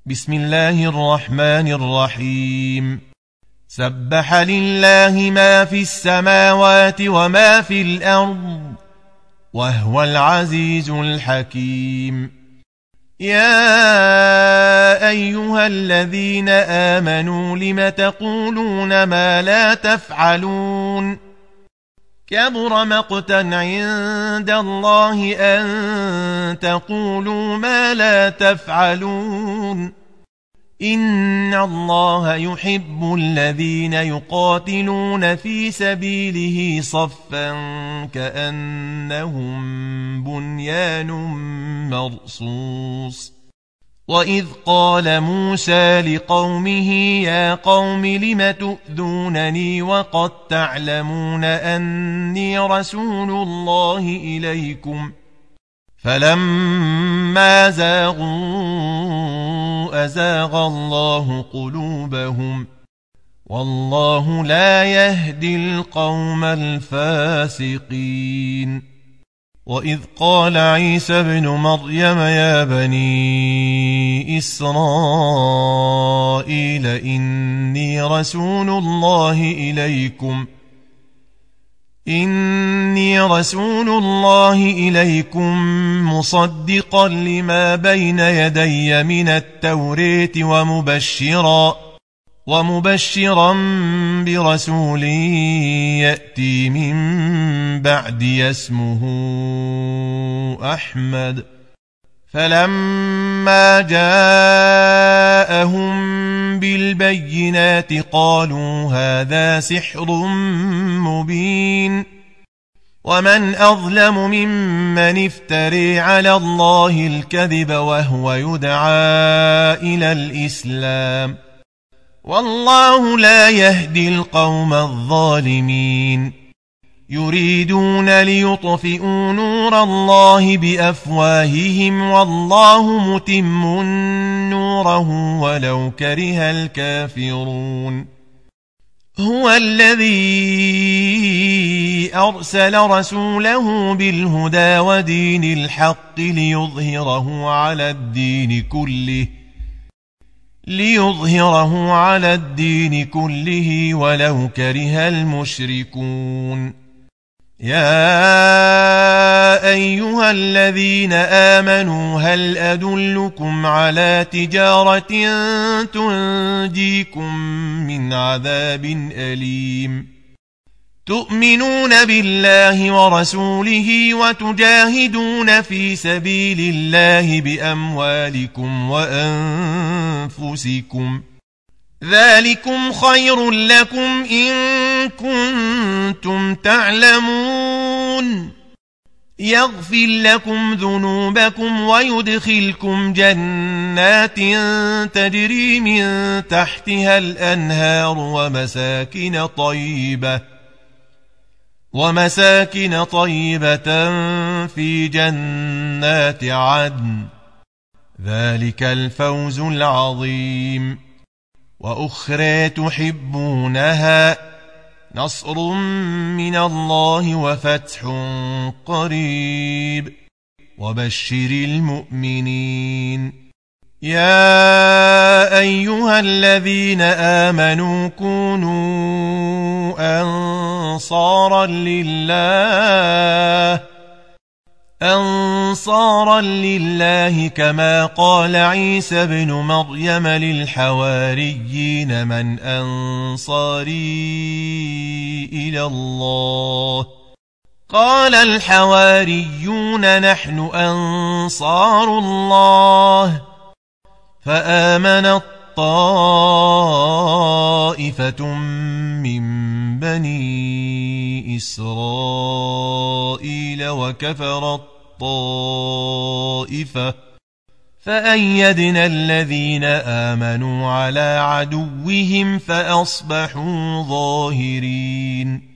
بسم الله الرحمن الرحيم. سبح لله ما في السماوات وما في الأرض وهو العزيز الحكيم. يا أيها الذين آمنوا لم تقولون ما لا تفعلون؟ كبر مقتا عند الله أن تقولوا ما لا تفعلون. إن الله يحب الذين يقاتلون في سبيله صفا كأنهم بنيان مرصوص. وإذ قال موسى لقومه يا قوم لم تؤذونني وقد تعلمون أني رسول الله إليكم فلما زاغوا أزاغ الله قلوبهم والله لا يهدي القوم الفاسقين. وإذ قال عيسى ابن مريم يا بني إسرائيل إني رسول الله إليكم مصدقا لما بين يدي من التوراة ومبشرا برسول يأتي من بعدي اسمه أحمد. فلما جاءهم بالبينات قالوا هذا سحر مبين. ومن أظلم ممن افتري على الله الكذب وهو يدعى إلى الإسلام والله لا يهدي القوم الظالمين. يريدون ليطفئوا نور الله بأفواههم والله متم نوره ولو كره الكافرون. هو الذي أرسل رسوله بالهدى ودين الحق ليظهره على الدين كله ولو كره المشركون. يا أيها الذين آمنوا هل أدلكم على تجارة تنجيكم من عذاب أليم؟ تؤمنون بالله ورسوله وتجاهدون في سبيل الله بأموالكم وأنفسكم ذلكم خير لكم إن كنتم تعلمون. يغفر لكم ذنوبكم ويدخلكم جنات تجري من تحتها الأنهار ومساكن طيبة في جنات عدن ذلك الفوز العظيم. وأخرى تحبونها نصر من الله وفتح قريب وبشر المؤمنين. يا أيها الذين آمنوا كونوا أنصارا لله كما قال عيسى ابن مريم للحواريين من أنصاري إلى الله؟ قال الحواريون نحن أنصار الله. فآمنت طائفة من بني إسرائيل وكفرت طائفة فأيدنا الذين آمنوا على عدوهم فأصبحوا ظاهرين.